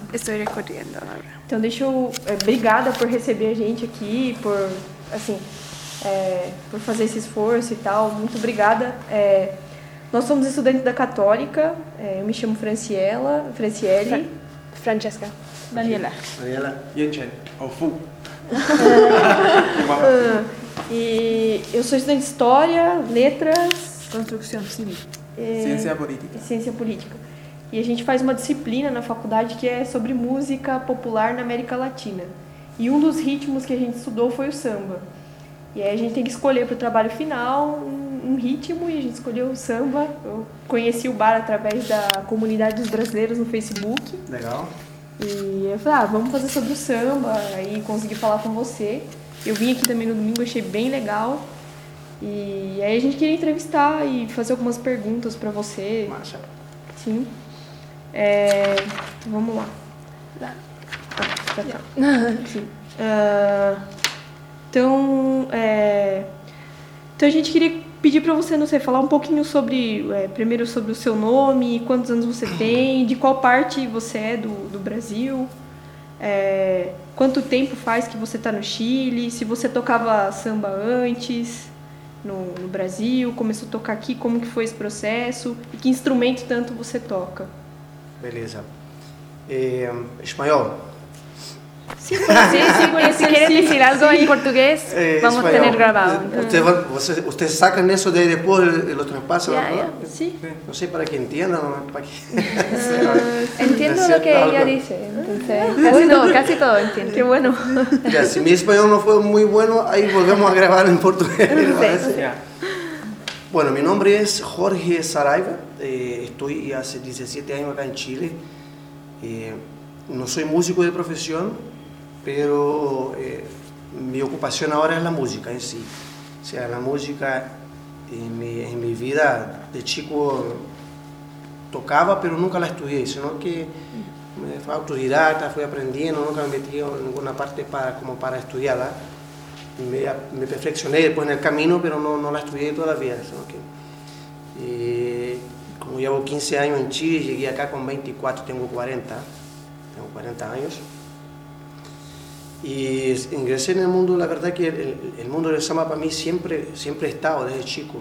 estoy recorriendo ahora. Então, obrigada por receber a gente aqui, por, assim, por fazer esse esforço e tal. Muito obrigada. Nós somos estudantes da Católica. Eu me chamo Franciele. Francesca. Daniela. Yenchen, ou Fu. E eu sou estudante de História, Letras... Construção civil. Ciência política. E a gente faz uma disciplina na faculdade que é sobre música popular na América Latina. E um dos ritmos que a gente estudou foi o samba. E aí a gente tem que escolher para o trabalho final um ritmo, e a gente escolheu o samba. Eu conheci o bar através da comunidade dos brasileiros no Facebook. Legal. E eu falei, vamos fazer sobre o samba, aí consegui falar com você. Eu vim aqui também no domingo, achei bem legal. E aí a gente queria entrevistar e fazer algumas perguntas para você. Massa. Sim. Vamos lá. Sim. Então a gente queria pedir para você, não sei, falar um pouquinho sobre, primeiro sobre o seu nome, quantos anos você tem, de qual parte você é do Brasil, quanto tempo faz que você está no Chile, se você tocava samba antes no Brasil, começou a tocar aqui, como que foi esse processo e que instrumento tanto você toca? Beleza. Espanhol. Sí, si quieren decir algo en portugués, vamos a tener grabado. Ustedes sacan eso de después lo traspasan, ¿no? Sí. No sé, para que entiendan, ¿no? Para que... Entiendo lo que ella dice, entonces casi todo entiendo. Qué bueno. Ya, si mi español no fue muy bueno, ahí volvemos a grabar en portugués. Bueno, mi nombre es Jorge Saraiva, estoy hace 17 años acá en Chile. No soy músico de profesión, pero mi ocupación ahora es la música en sí. O sea, la música en mi vida de chico tocaba, pero nunca la estudié, sino que fue autodidacta, fui aprendiendo, nunca me metí en ninguna parte como para estudiarla. Me perfeccioné después en el camino, pero no la estudié todavía. Sino que, como llevo 15 años en Chile, llegué acá con 24, tengo 40 años. Y ingresé en el mundo, la verdad que el mundo del samba para mí siempre ha estado desde chico.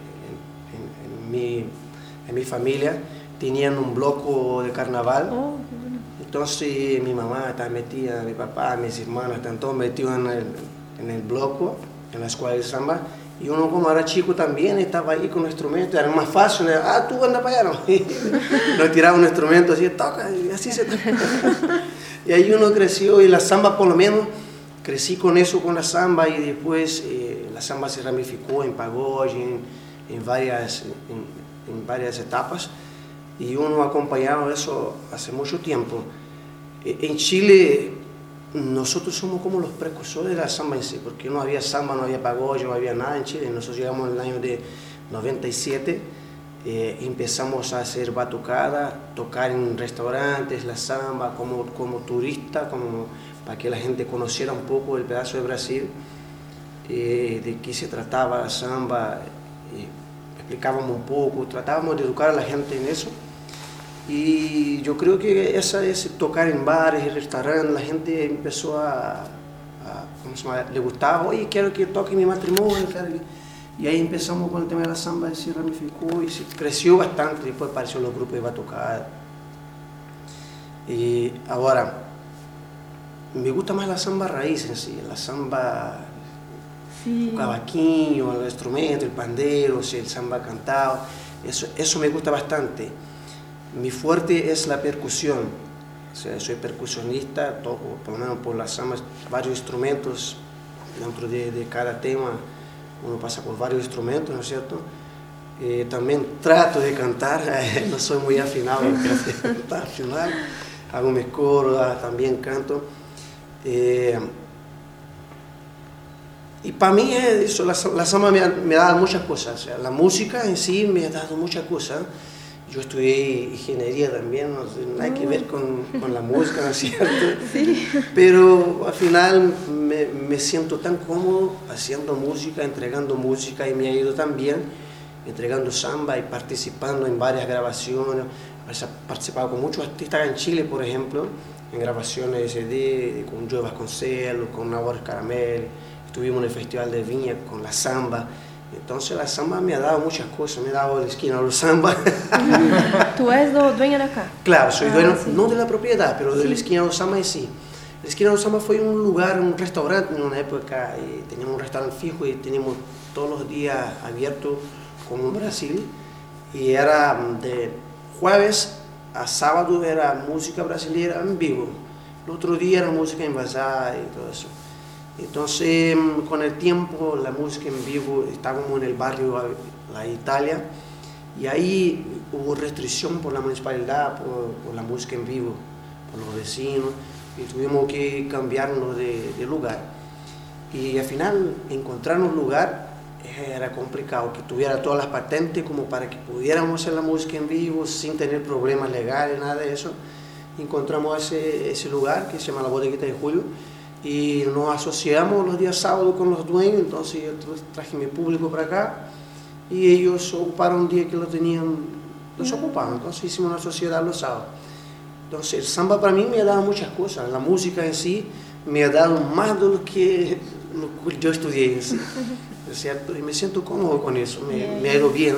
En mi familia tenían un bloco de carnaval. Entonces mi mamá estaba metida, mi papá, mis hermanos están todos metidos en el bloco, en la escuela de samba. Y uno como era chico también estaba ahí con un instrumento, era más fácil, tú anda para allá, ¿no? Nos tiraba un instrumento así, toca, y así se toca. Y ahí uno creció, y la samba por lo menos, crecí con eso, con la samba, y después la samba se ramificó en pagode, en varias etapas, y uno ha acompañado eso hace mucho tiempo. En Chile, nosotros somos como los precursores de la samba en sí, porque no había samba, no había pagode, no había nada en Chile. Nosotros llegamos en el año de 97, empezamos a hacer batucada, tocar en restaurantes, la samba como turista, como para que la gente conociera un poco el pedazo de Brasil, de qué se trataba la samba, explicábamos un poco, tratábamos de educar a la gente en eso. Y yo creo que esa es tocar en bares y restaurantes, la gente empezó ¿cómo se llama? Le gustaba, oye, quiero que toque mi matrimonio, y ahí empezamos con el tema de la samba, se ramificó y se creció bastante, después aparecieron los grupos de batucada. Y ahora, me gusta más la samba raíz en sí, la samba, el cavaquinho, el instrumento, el pandero, el samba cantado, eso me gusta bastante. Mi fuerte es la percusión, o sea, soy percusionista, toco por lo menos por las sambas varios instrumentos, dentro de cada tema uno pasa por varios instrumentos, ¿no es cierto? También trato de cantar, no soy muy afinado, para afinar, hago mis coros, también canto. Y para mí eso, la samba me ha dado muchas cosas, o sea, la música en sí me ha dado muchas cosas. Yo estudié ingeniería también, no sé, nada que ver con la música, ¿no es cierto? Sí. Pero al final me siento tan cómodo haciendo música, entregando música, y me ha ido tan bien entregando samba y participando en varias grabaciones. participado con muchos artistas en Chile, por ejemplo, en grabaciones de CD, con Joey Vasconcelos, con Nahuatl Caramel, estuvimos en el Festival de Viña con la samba. Entonces la samba me ha dado muchas cosas, me ha dado la esquina de los samba. ¿Tú eres dueño de acá? Claro, soy dueño, sí. no de la propiedad, pero de la esquina de los samba sí. La esquina de los samba fue un lugar, un restaurante en una época, teníamos un restaurante fijo y teníamos todos los días abierto como en Brasil. Y era de jueves a sábado era música brasileña en vivo. El otro día era música envasada y todo eso. Entonces, con el tiempo, la música en vivo, estábamos en el barrio La Italia, y ahí hubo restricción por la municipalidad, por la música en vivo, por los vecinos, y tuvimos que cambiarnos de lugar. Y al final, encontrar un lugar era complicado, que tuviera todas las patentes como para que pudiéramos hacer la música en vivo sin tener problemas legales, nada de eso. Encontramos ese lugar que se llama La Bodeguita de Julio, y nos asociamos los días sábados con los dueños. Entonces yo traje mi público para acá y ellos ocuparon un día que lo tenían, los ocupaban. Entonces hicimos una sociedad los sábados. Entonces el samba para mí me ha dado muchas cosas, la música en sí me ha dado más de lo que yo estudié en sí, ¿cierto? Y me siento cómodo con eso, me ha ido bien.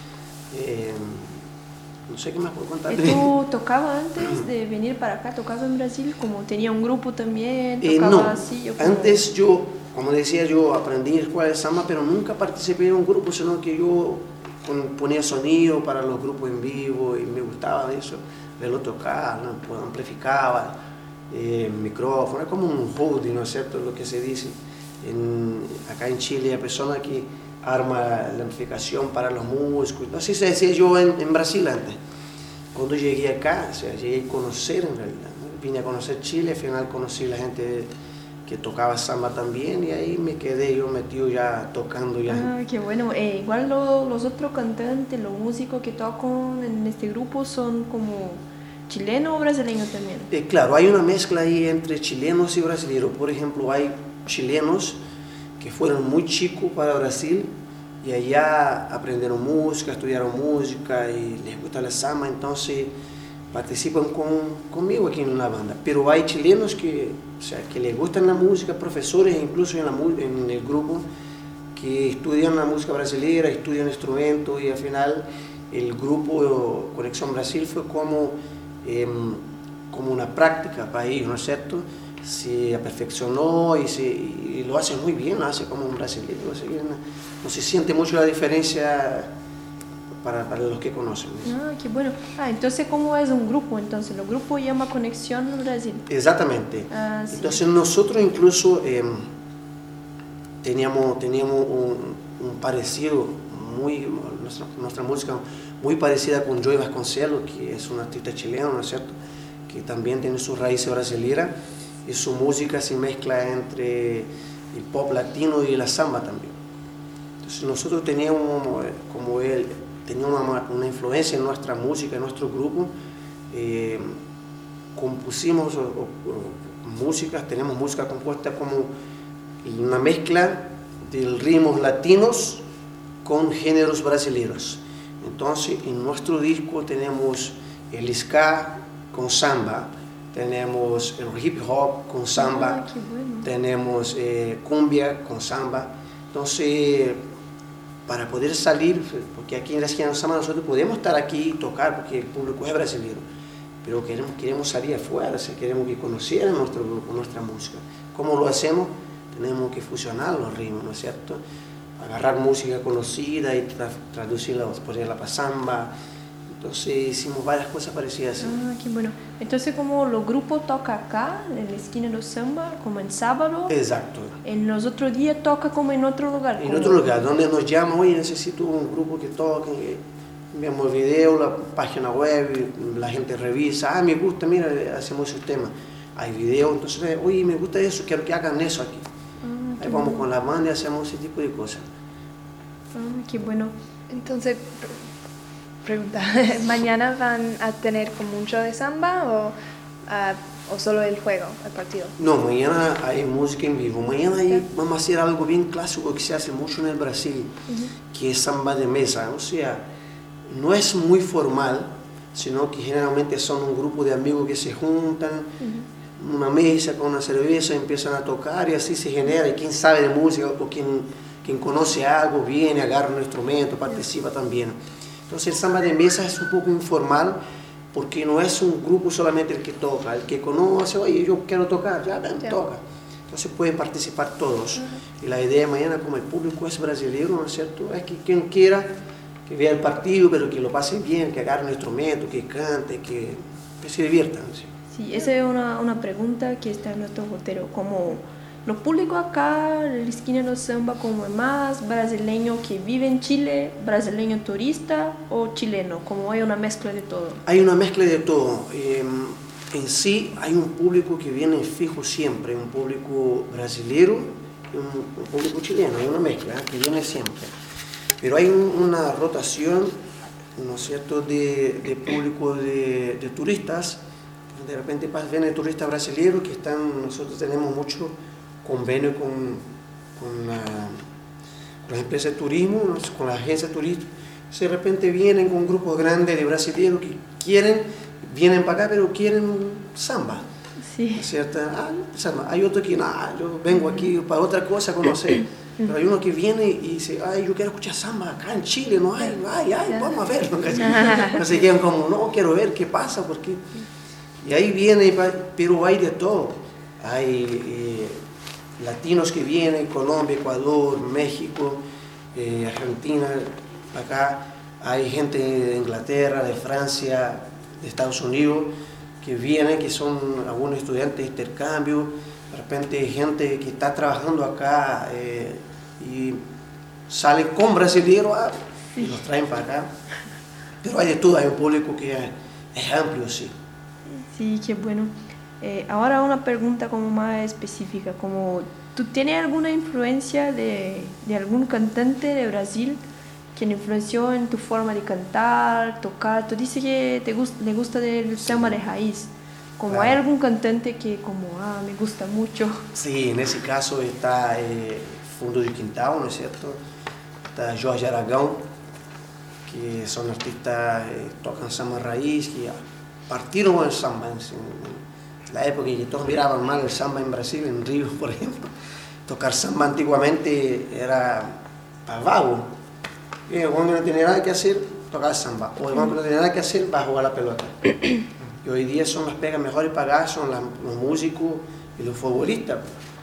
No sé qué más puedo contar. ¿Tú tocabas antes de venir para acá? ¿Tocabas en Brasil? ¿Como tenía un grupo también? ¿Tocabas No, así? antes yo, como decía, yo aprendí en la escuela de samba, pero nunca participé en un grupo, sino que yo ponía sonido para los grupos en vivo y me gustaba eso, verlo tocar, ¿no? Pues amplificaba, micrófono, es como un hoodie, ¿no es cierto? Lo que se dice. Acá en Chile hay personas que arma la amplificación para los músicos. Así se decía yo en Brasil antes. Cuando llegué acá, o sea, llegué a conocer en realidad, ¿no? Vine a conocer Chile, al final conocí a la gente que tocaba samba también y ahí me quedé yo metido ya tocando ya. Ah, qué bueno. Igual los otros cantantes, los músicos que tocan en este grupo son como chilenos o brasileños también. Claro, hay una mezcla ahí entre chilenos y brasileños. Por ejemplo, hay chilenos que fueron muy chicos para Brasil y allá aprendieron música, estudiaron música y les gusta la samba, entonces participan conmigo aquí en la banda. Pero hay chilenos que, o sea, que les gustan la música, profesores incluso en el grupo, que estudian la música brasileña, estudian instrumentos, y al final el grupo Conexión Brasil fue como una práctica para ellos, ¿no es cierto? Se perfeccionó y lo hace muy bien, lo hace como un brasileño, no se siente mucho la diferencia para los que conocen. Ah, qué bueno. Entonces, ¿cómo es un grupo? Entonces, el grupo llama Conexión Brasil. Exactamente. Sí. Entonces, nosotros incluso teníamos un parecido, nuestra música muy parecida con Joey Vasconcelos, que es un artista chileno, ¿no es cierto?, que también tiene sus raíces brasileñas, y su música se mezcla entre el pop latino y la samba también. Entonces nosotros teníamos, como él, tenía una influencia en nuestra música, en nuestro grupo, compusimos músicas, tenemos música compuesta como una mezcla de ritmos latinos con géneros brasileños. Entonces en nuestro disco tenemos el ska con samba, tenemos el hip hop con samba, bueno. tenemos cumbia con samba. Entonces, para poder salir, porque aquí en la esquina de samba nosotros podemos estar aquí y tocar porque el público es brasileño, pero queremos salir afuera, o sea, queremos que conocieran nuestro grupo, nuestra música. ¿Cómo lo hacemos? Tenemos que fusionar los ritmos, ¿no es cierto? Agarrar música conocida y traducirla, ponerla para samba. Entonces hicimos varias cosas parecidas. Ah, qué bueno. Entonces, como los grupos tocan acá, en la esquina del samba, como en sábado. Exacto. En los otros días toca como en otro lugar. En otro lugar, donde nos llaman, oye, necesito un grupo que toque, enviamos el video, la página web, la gente revisa, me gusta, mira, hacemos esos temas. Hay video, entonces, oye, me gusta eso, quiero que hagan eso aquí. Ahí vamos con la banda y hacemos ese tipo de cosas. Ah, qué bueno. Entonces, pregunta, ¿mañana van a tener como un show de samba o solo el juego, el partido? No, mañana hay música en vivo. Mañana vamos a hacer algo bien clásico que se hace mucho en el Brasil, que es samba de mesa. O sea, no es muy formal, sino que generalmente son un grupo de amigos que se juntan, una mesa con una cerveza, empiezan a tocar y así se genera, y quien sabe de música o quien conoce algo viene, agarra un instrumento, participa también. Entonces el samba de mesa es un poco informal, porque no es un grupo solamente el que toca, el que conoce, oye, yo quiero tocar, ya ven, toca. Entonces pueden participar todos. Y la idea mañana, como el público es brasileño, ¿no es cierto?, es que quien quiera que vea el partido, pero que lo pase bien, que agarre un instrumento, que cante, que se diviertan. ¿Sí? Sí, esa es una pregunta que está en nuestro roteiro. Como no público acá, la esquina do samba, como es más brasileño que vive en Chile, brasileño turista o chileno, como hay una mezcla de todo. Hay una mezcla de todo. En sí hay un público que viene fijo siempre, un público brasileño y un público chileno, hay una mezcla que viene siempre. Pero hay una rotación, ¿no es cierto?, de público de turistas. De repente vienen turistas brasileños que están, nosotros tenemos mucho convenio con las empresas de turismo, ¿no?, con las agencias turísticas. De repente vienen con grupos grandes de brasileños que vienen para acá, pero quieren samba. Sí. ¿No es cierto? Samba. Hay otro que, yo vengo aquí para otra cosa a conocer. Pero hay uno que viene y dice, yo quiero escuchar samba acá en Chile, no hay, vamos a ver. Entonces quedan como, no, quiero ver qué pasa, porque... Y ahí viene, pero hay de todo. Hay latinos que vienen, Colombia, Ecuador, México, Argentina, acá. Hay gente de Inglaterra, de Francia, de Estados Unidos, que vienen, que son algunos estudiantes de intercambio. De repente gente que está trabajando acá y sale con brasileños y los traen para acá. Pero hay de todo, hay un público que es amplio, sí. Sí, qué bueno. Ahora una pregunta como más específica, como ¿tú tienes alguna influencia de algún cantante de Brasil que influenció en tu forma de cantar, tocar? Tú dices que le gusta del samba de raíz. Como Claro. ¿Hay algún cantante que como, me gusta mucho? Sí, en ese caso está Fundo de Quintal, ¿no es cierto? Está Jorge Aragão, que son artistas tocan samba raíz, que partieron con el samba. En la época que todos miraban mal el samba en Brasil, en Río, por ejemplo, tocar samba antiguamente era para vago. Y cuando no tenía nada que hacer, tocaba samba. O cuando no tenía nada que hacer, va a jugar la pelota. Y hoy día son las pegas mejores pagadas, son los músicos y los futbolistas.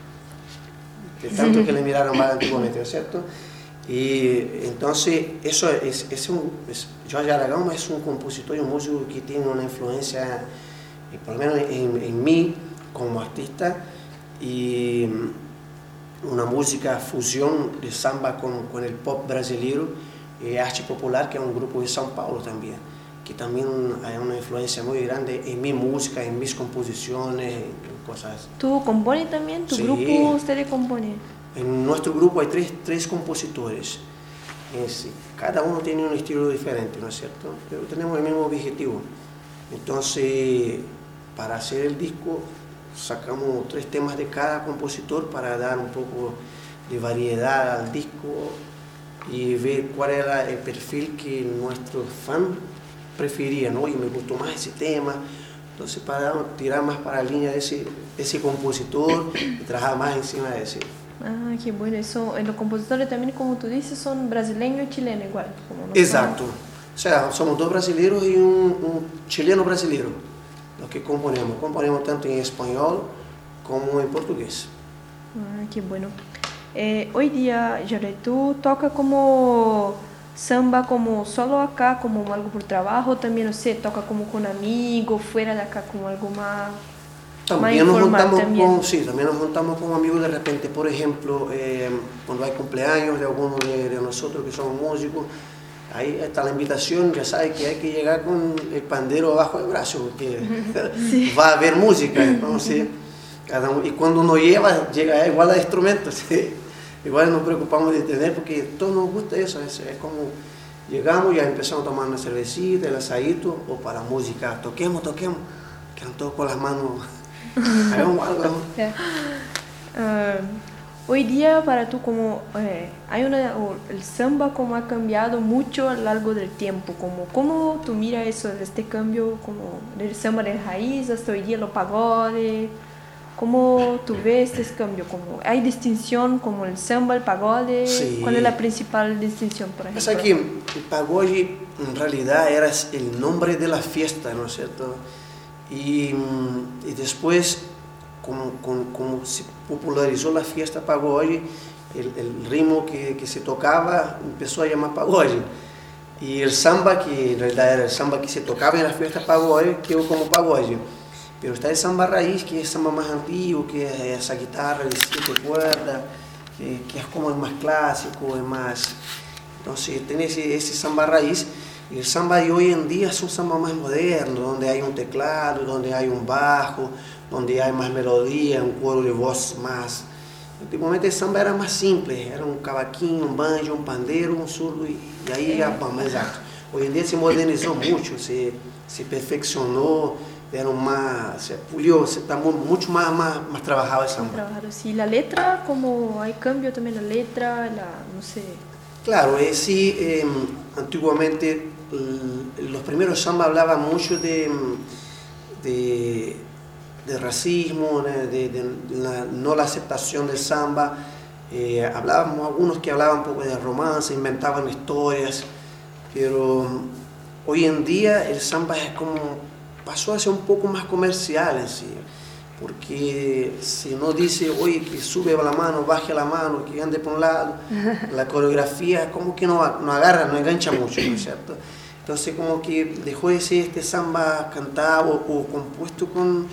De tanto que le miraron mal antiguamente, ¿no es cierto? Y entonces, eso Jorge Aragão es un compositor y un músico que tiene una influencia, por lo menos en mí, como artista, y una música fusión de samba con el pop brasileño y arte popular, que es un grupo de São Paulo también, que también hay una influencia muy grande en mi música, en mis composiciones, en cosas. ¿Tú compones también? ¿Tu Sí. grupo ustedes componen? En nuestro grupo hay tres compositores. Cada uno tiene un estilo diferente, ¿no es cierto? Pero tenemos el mismo objetivo. Entonces, para hacer el disco, sacamos 3 temas de cada compositor para dar un poco de variedad al disco y ver cuál era el perfil que nuestro fan prefería, ¿no? Y me gustó más ese tema. Entonces, para tirar más para la línea de ese compositor y trabajar más encima de ese. Qué bueno. Eso, los compositores también, como tú dices, son brasileños y chilenos igual. Como Exacto. O sea, somos 2 brasileños y un chileno brasileño, los que componemos. Componemos tanto en español como en portugués. Qué bueno. Hoy día, Jorge, ¿tú tocas como samba como solo acá, como algo por trabajo? También, no sé, toca como con amigos, fuera de acá, como algo más... También nos juntamos con amigos de repente, por ejemplo, cuando hay cumpleaños de algunos de nosotros que somos músicos, ahí está la invitación, ya sabes que hay que llegar con el pandero abajo del brazo, porque sí. Va a haber música, entonces, y cuando uno llega igual a instrumentos, ¿sí? Igual nos preocupamos de tener, porque a todos nos gusta eso, es como llegamos y ya empezamos a tomar una cervecita, el asadito, o para música, toquemos, quedan todos con las manos. Hoy día para tú como el samba como ha cambiado mucho a lo largo del tiempo, como cómo tú miras eso, este cambio como del samba de raíz hasta hoy día lo pagode, cómo tú ves este cambio, como hay distinción como el samba, el pagode, Sí. ¿cuál es la principal distinción por ejemplo? Pasa que el pagode en realidad era el nombre de la fiesta, ¿no es cierto? Y después, como se popularizó la fiesta pagode, el ritmo que se tocaba empezó a llamar pagode. Y el samba, que en realidad era el samba que se tocaba en la fiesta pagode, quedó como pagode. Pero está el samba raíz, que es el samba más antiguo, que es esa guitarra de 7 cuerdas, que es como el más clásico, el más... Entonces, tiene ese samba raíz. Y el samba de hoy en día es un samba más moderno, donde hay un teclado, donde hay un bajo, donde hay más melodía, un coro de voz más... Antiguamente el samba era más simple, era un cavaquinho, un banjo, un pandeiro, un surdo y ahí ya vamos, exacto. Hoy en día se modernizó mucho, se perfeccionó, se pulió, está mucho más trabajado el samba. Trabajado, sí, la letra, como hay cambio también la letra, no sé. Claro, sí, antiguamente los primeros samba hablaban mucho de racismo, no la aceptación del samba. Hablábamos, algunos que hablaban un poco de romance, inventaban historias, pero hoy en día el samba es pasó a ser un poco más comercial en sí, porque si no dice, oye, que sube la mano, baje la mano, que ande por un lado, la coreografía como que no agarra, no engancha mucho, ¿no es cierto? Entonces como que dejó de ser este samba cantado o compuesto con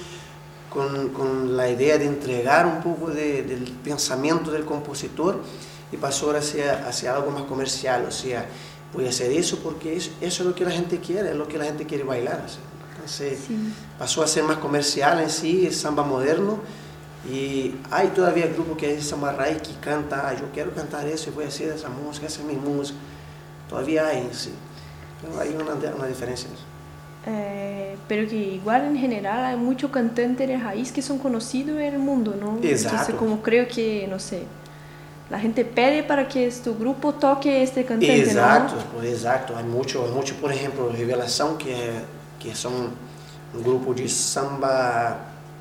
la idea de entregar un poco del pensamiento del compositor y pasó hacia algo más comercial, o sea, voy a hacer eso porque eso es lo que la gente quiere, es lo que la gente quiere bailar. O sea. Entonces pasó a ser más comercial en sí, el samba moderno, y hay todavía grupos que hay samba raíz que canta, yo quiero cantar eso, voy a hacer esa música, esa es mi música, todavía hay en sí, pero hay una diferencia en eso. Pero que igual en general hay muchos cantantes de raíz que son conocidos en el mundo, ¿no? Exacto. Entonces como creo que, no sé, la gente pide para que tu grupo toque este cantante, exacto, ¿no? Exacto, hay mucho, por ejemplo, Revelación, que son un grupo de samba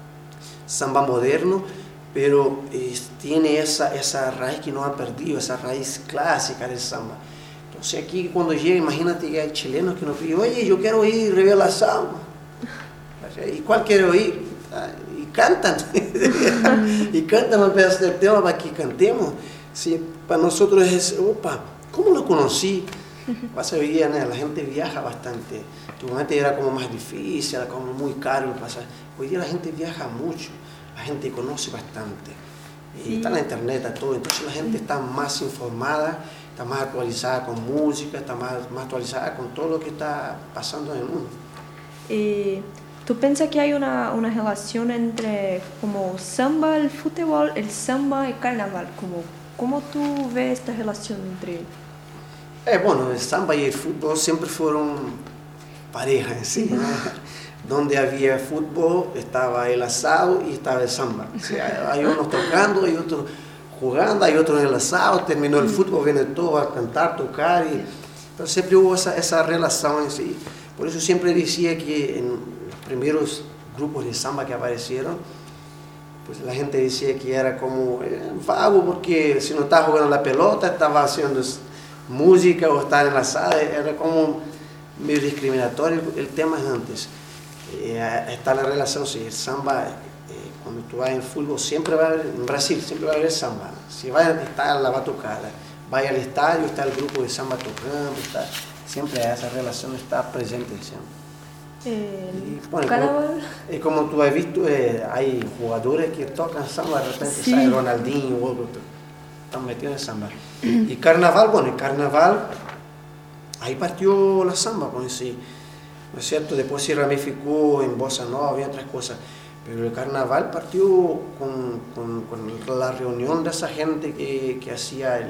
moderno, pero tiene esa raíz que no ha perdido, esa raíz clásica del samba. Entonces aquí cuando llega, imagínate que hay chilenos que nos piden, oye, yo quiero oír Revelación. ¿Y cuál quiere oír? Y cantan. Y cantan un pedazo del tema para que cantemos. Sí, para nosotros es, opa, ¿cómo lo conocí? Pasa hoy día, la gente viaja bastante. Antiguamente era como más difícil, era como muy caro pasar. Hoy día la gente viaja mucho, la gente conoce bastante. Y está en la internet, todo. Entonces la gente está más informada, está más actualizada con música, está más actualizada con todo lo que está pasando en el mundo. ¿Tú piensas que hay una relación entre como samba, el fútbol, el samba y carnaval? ¿Cómo tú ves esta relación entre ellos? Bueno, el samba y el fútbol siempre fueron pareja en sí, ¿no? Donde había fútbol estaba el asado y estaba el samba. O sea, hay unos tocando, hay otros jugando, hay otros en el asado, terminó el fútbol, viene todo a cantar, tocar. Entonces siempre hubo esa relación en sí. Por eso siempre decía que en los primeros grupos de samba que aparecieron, pues la gente decía que era como vago, porque si no estaba jugando la pelota, estaba haciendo música o estaba en la sala, era como medio discriminatorio el tema antes. Está la relación, sí, el samba, cuando tú vas en fútbol, siempre va a haber, en Brasil, siempre va a haber samba. Si va a estar, la va a tocar. Vaya al estadio, está el grupo de samba tocando, siempre esa relación está presente siempre. Como tú has visto, hay jugadores que tocan samba, de repente sale Ronaldinho, otro, están metidos en samba. Y carnaval, el carnaval, ahí partió la samba, pues sí, ¿no es cierto? Después se ramificó en bossa nova y otras cosas, pero el carnaval partió con la reunión de esa gente que hacía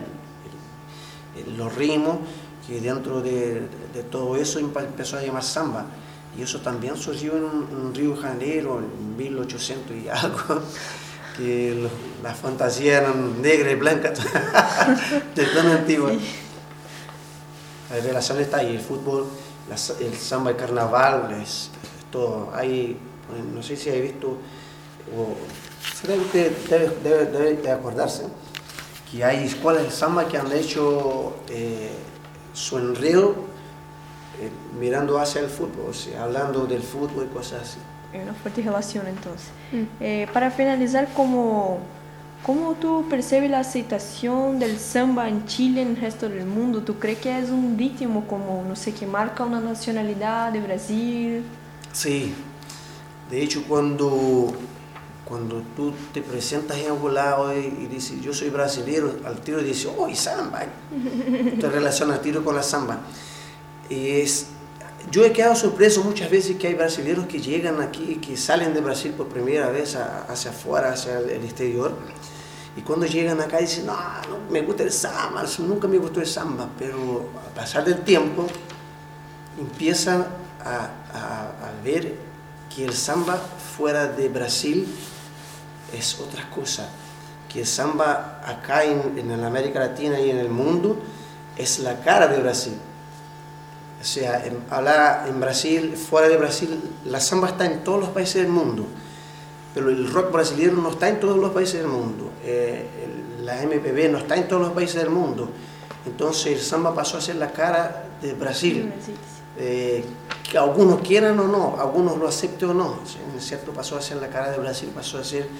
los ritmos, que dentro de todo eso empezó a llamar samba. Y eso también surgió en Río de Janeiro en 1800 y algo. que la fantasía eran negra y blanca, de tan antigua. Sí. La relación está ahí, el fútbol, el samba, el carnaval, es todo. Hay, no sé si hay visto, o se debe de acordarse, que hay escuelas de samba que han hecho su enredo mirando hacia el fútbol, o sea, hablando del fútbol y cosas así. Hay una fuerte relación entonces. Para finalizar, ¿cómo tú percibes la aceptación del samba en Chile y en el resto del mundo? ¿Tú crees que es un ritmo como, no sé, que marca una nacionalidad de Brasil? Sí, de hecho cuando tú te presentas en algún lado y dices, yo soy brasileño, al tiro dices, oh, y samba, te relacionas al tiro con la samba. Yo he quedado sorpreso muchas veces que hay brasileños que llegan aquí, que salen de Brasil por primera vez hacia afuera, hacia el exterior, y cuando llegan acá dicen, no, no me gusta el samba, nunca me gustó el samba, pero al pasar del tiempo empiezan a ver que el samba fuera de Brasil es otra cosa, que el samba acá en la América Latina y en el mundo es la cara de Brasil. O sea, hablar en Brasil, fuera de Brasil, la samba está en todos los países del mundo, pero el rock brasileño no está en todos los países del mundo, la MPB no está en todos los países del mundo, entonces el samba pasó a ser la cara de Brasil. Que algunos quieran o no, algunos lo acepten o no, o sea, en cierto pasó a ser la cara de Brasil, pasó a ser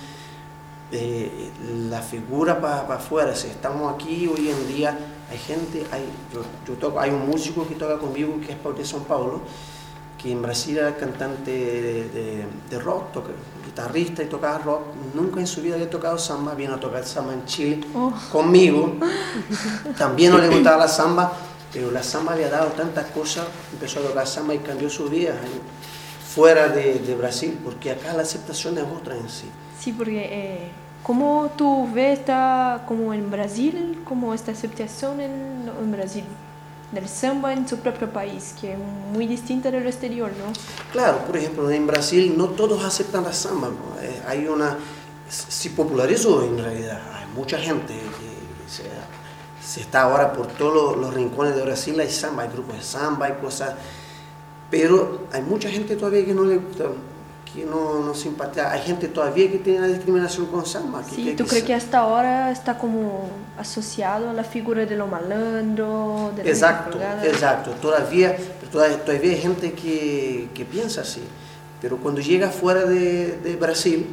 la figura para afuera. O sea, estamos aquí hoy en día, hay gente, hay un músico que toca conmigo que es de São Paulo, que en Brasil era cantante de rock, guitarrista y tocaba rock, nunca en su vida había tocado samba, vino a tocar samba en Chile conmigo, también no le gustaba la samba, pero la samba había dado tantas cosas, empezó a tocar samba y cambió su vida fuera de Brasil, porque acá la aceptación es otra en sí. Sí, porque ¿cómo tú ves como en Brasil, como esta aceptación en Brasil del samba en su propio país, que es muy distinta del exterior, ¿no? Claro, por ejemplo, en Brasil no todos aceptan la samba, ¿no? Se popularizó en realidad, hay mucha gente que se está ahora por todos los rincones de Brasil, hay samba, hay grupos de samba, hay cosas, pero hay mucha gente todavía que no le gusta, que no simpatiza, hay gente todavía que tiene la discriminación con samba. Sí, ¿tú crees que hasta ahora está como asociado a la figura de lo malandro, de la Exacto, todavía hay gente que piensa así, pero cuando llega fuera de Brasil,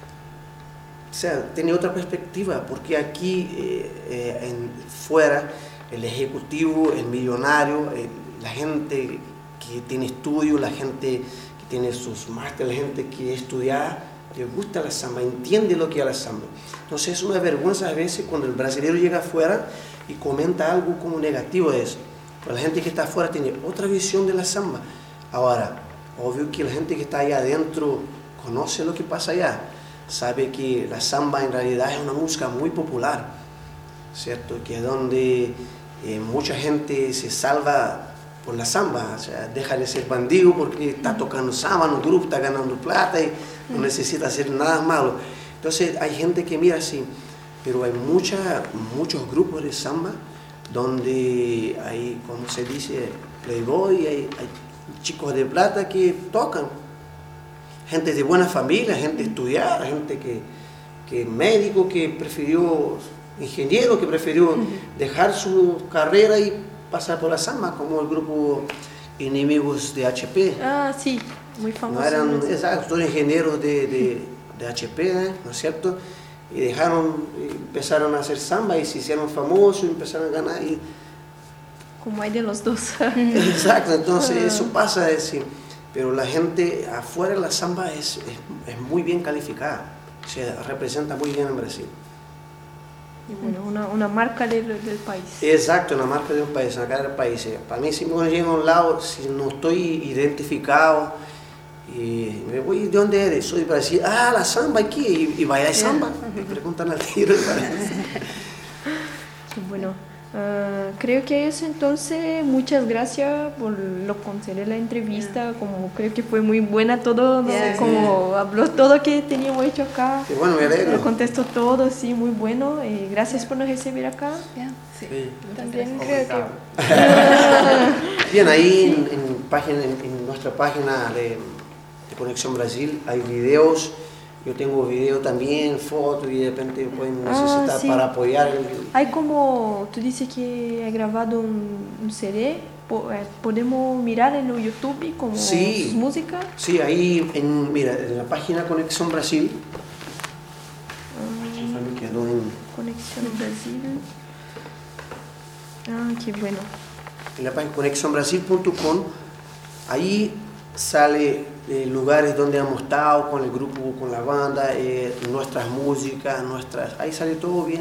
o sea, tiene otra perspectiva, porque aquí fuera el ejecutivo, el millonario, la gente que tiene estudio, la gente que tiene sus másteres, la gente que estudia, le gusta la samba, entiende lo que es la samba. Entonces es una vergüenza a veces cuando el brasileño llega afuera y comenta algo como negativo de eso. Pero la gente que está afuera tiene otra visión de la samba. Ahora, obvio que la gente que está allá adentro conoce lo que pasa allá, sabe que la samba en realidad es una música muy popular, ¿cierto? Que es donde mucha gente se salva por la samba, o sea, deja de ser bandido porque está tocando samba, un grupo está ganando plata y no necesita hacer nada malo. Entonces hay gente que mira así, pero hay muchos grupos de samba donde hay, como se dice, playboy, hay chicos de plata que tocan, gente de buena familia, gente estudiada, gente que médico, que prefirió, ingeniero, que prefirió dejar su carrera y pasar por la samba, como el grupo Enemigos de HP. Ah, sí, muy famoso. No eran, exacto, todos ingenieros de HP, ¿no es cierto? Y empezaron a hacer samba y se hicieron famosos y empezaron a ganar. Como hay de los dos. Exacto, entonces eso pasa, pero la gente afuera de la samba es muy bien calificada, se representa muy bien en Brasil. Y bueno, una marca del país. Exacto, una marca de un país, una cara del país. Para mí, si me llego a un lado, si no estoy identificado, y me voy, ¿de dónde eres? Soy de Brasil. Ah, la samba aquí, y vaya a samba. Me preguntan al tiro. Bueno, Creo que eso, entonces, muchas gracias por lo conceder la entrevista, como creo que fue muy buena todo, ¿no? Yeah. Como habló todo que teníamos hecho acá, Qué bueno, me alegro. lo contestó todo, sí, muy bueno, gracias por nos recibir acá. Yeah. Sí. También creo que Obrigado. Bien, ahí en nuestra página de Conexión Brasil hay videos. Yo tengo video también, fotos y de repente pueden necesitar sí. para apoyar Hay como, tú dices que he grabado un CD, podemos mirar en el YouTube como Sí. sus músicas. Sí, ahí, mira, en la página Conexión Brasil, quedó en Conexión Brasil. Qué bueno. la página conexionbrasil.com, ahí sale lugares donde hemos estado con el grupo, con la banda, nuestras músicas, ahí sale todo bien.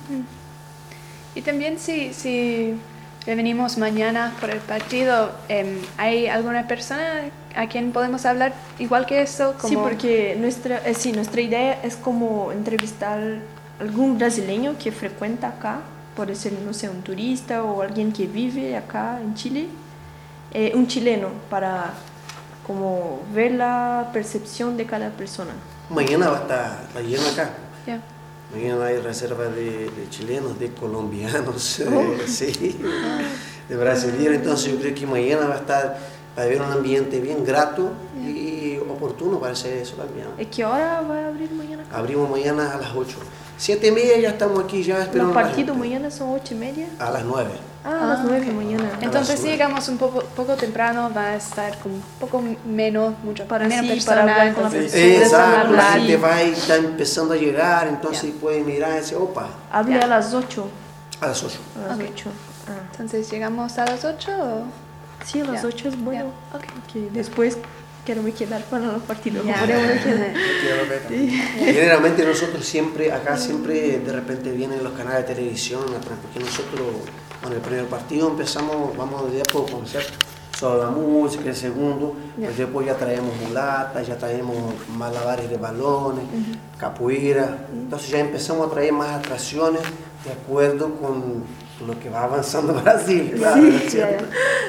Y también si venimos mañana por el partido, ¿hay alguna persona a quien podemos hablar igual que eso? Sí, porque nuestra idea es como entrevistar algún brasileño que frecuenta acá, puede ser, no sé, un turista o alguien que vive acá en Chile, un chileno, para como ver la percepción de cada persona. Mañana va a estar lleno acá. Yeah. Mañana hay reserva de chilenos, de colombianos, sí, de brasileños. Entonces yo creo que mañana va a haber un ambiente bien grato y oportuno para hacer eso también. ¿Qué hora va a abrir mañana acá? Abrimos mañana a las 8. 7:30 ya estamos aquí ya esperando. Los partidos mañana son 8:30. A las 9. A las 9 mañana. Entonces, si nueve. llegamos un poco temprano, va a estar como un poco menos Para personas. hablar con la entonces, persona. Exacto, la hablar. gente va a estar empezando a llegar, entonces puede mirar y decir, opa, Hable Ya. a las 8. a las 8. A las Ok. 8. Entonces, ¿llegamos a las 8 o...? Sí, a las Ya. 8 es bueno. Ya. Ok. Que después quiero me quedar para los partidos. Ya. Podemos quedar. Quiero ver. Generalmente nosotros siempre, acá siempre de repente vienen los canales de televisión, porque nosotros, bueno, el primer partido empezamos, vamos de a poco, ¿cierto? Solo la música, el segundo, pues después ya traemos mulatas, ya traemos malabares de balones, capoeira, entonces ya empezamos a traer más atracciones de acuerdo con lo que va avanzando Brasil, claro, ¿cierto?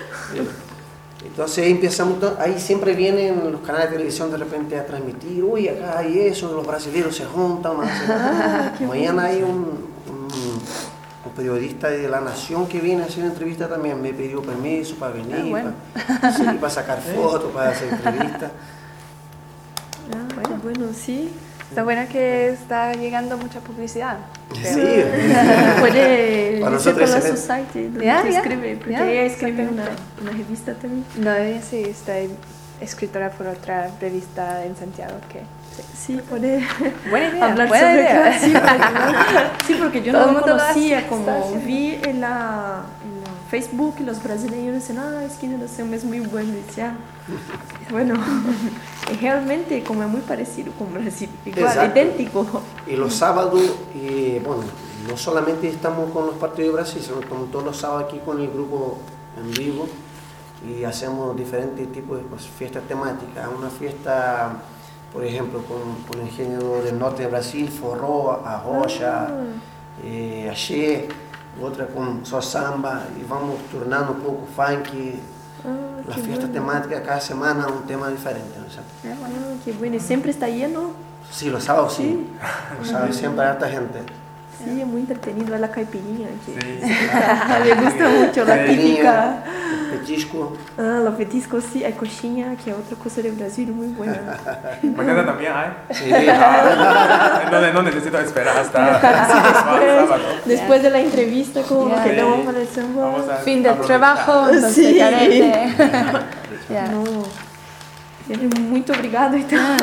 Entonces ahí empezamos, ahí siempre vienen los canales de televisión de repente a transmitir, uy, acá hay eso, los brasileños se juntan, mañana hay un periodista de La Nación que viene a hacer una entrevista también, me pidió permiso para venir, bueno. para sacar fotos, para hacer entrevistas. Bueno, sí. Está buena que está llegando mucha publicidad. Sí, Puede Para decir nosotros por excelente. su site donde Ya, se ya. escribe, porque Ya, ella escribe exactamente. una revista también. No, ella sí está escritora por otra revista en Santiago. Que, Sí, puede buena idea, hablar buena sobre idea. acá. Sí, porque, sí, porque yo Todo no el lo mundo lo conocía, está como haciendo. vi en la Facebook los brasileños dicen, es que la Nación es muy bueno, y decía, bueno, y realmente como es muy parecido con Brasil, igual, Exacto. idéntico. y los sábados, bueno, no solamente estamos con los partidos de Brasil, sino como todos los sábados aquí con el grupo en vivo y hacemos diferentes tipos de fiestas temáticas. Una fiesta, por ejemplo, con el género del norte de Brasil, forró, arrocha, axé, otra con só samba, y vamos turnando un poco funk. Las fiestas temáticas cada semana un tema diferente, ¿no? Qué bueno, y siempre está lleno. Sí, los sábados sí. Los sábados siempre hay harta gente. Sí, es muy entretenido la caipirinha. Que Sí. me gusta mucho la típica. El petisco. Los petiscos, sí, hay coxinha, que es otra cosa de Brasil muy buena. Mañana también hay. Sí. Entonces no necesito esperar hasta sábado. Después de la entrevista, como Ya. quedamos para el samba. Vamos a Fin del aprovechar. trabajo, entonces Sí. carete. Ya. No, muito obrigado, então.